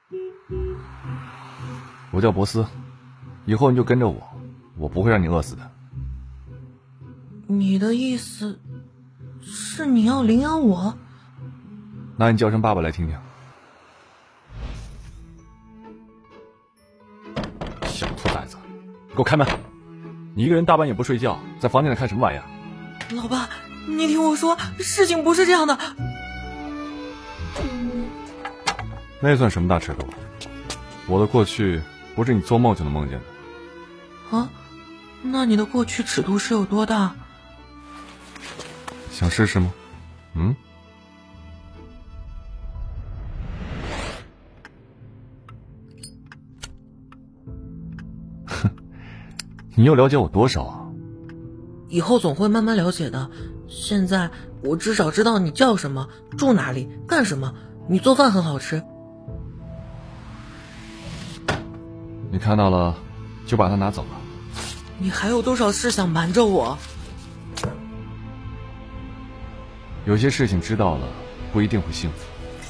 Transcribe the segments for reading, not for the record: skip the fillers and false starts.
我叫博斯，以后你就跟着我，我不会让你饿死的。 你的意思是你要领养我？ 那你叫声爸爸来听听。小兔崽子，给我开门！你一个人大半夜不睡觉，在房间里看什么玩意儿？ 老爸，你听我说，事情不是这样的。 那算什么大尺度？我的过去不是你做梦就能梦见的。 啊？那你的过去尺度是有多大？ 想试试吗？嗯？哼，你又了解我多少啊？ 以后总会慢慢了解的。现在我至少知道你叫什么，住哪里，干什么。你做饭很好吃。 你看到了，就把它拿走了。 你还有多少事想瞒着我？ 有些事情知道了，不一定会幸福。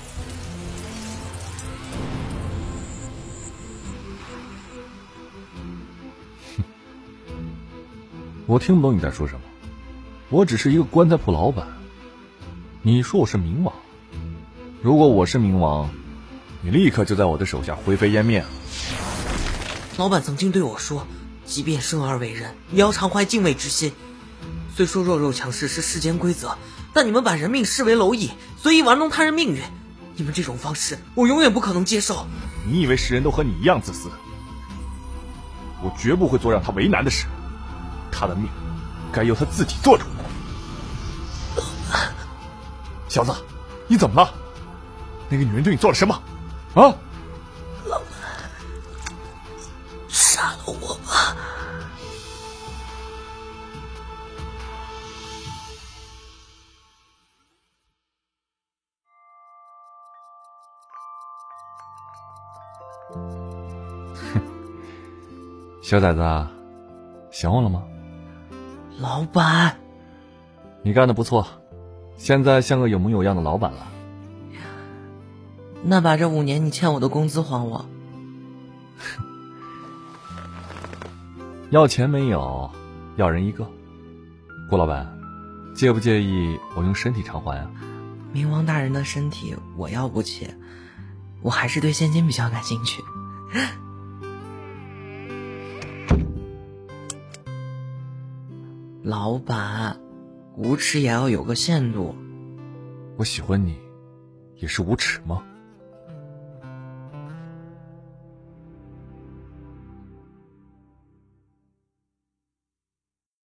哼，我听不懂你在说什么。我只是一个棺材铺老板。你说我是冥王，如果我是冥王，你立刻就在我的手下灰飞烟灭。 老板曾经对我说，即便生而为人，也要常怀敬畏之心。虽说弱肉强食是世间规则，但你们把人命视为蝼蚁，随意玩弄他人命运，你们这种方式我永远不可能接受。 你以为世人都和你一样自私？我绝不会做让他为难的事。他的命该由他自己做主。小子，你怎么了？那个女人对你做了什么？啊？ 老板，杀了我吧。 小崽子啊，想我了吗？ 老板， 你干得不错，现在像个有模有样的老板了。 那把这5年你欠我的工资还我。 要钱没有，要人一个。郭老板，介不介意我用身体偿还啊？ 冥王大人的身体我要不起，我还是对现金比较感兴趣。老板，无耻也要有个限度。 我喜欢你，也是无耻吗？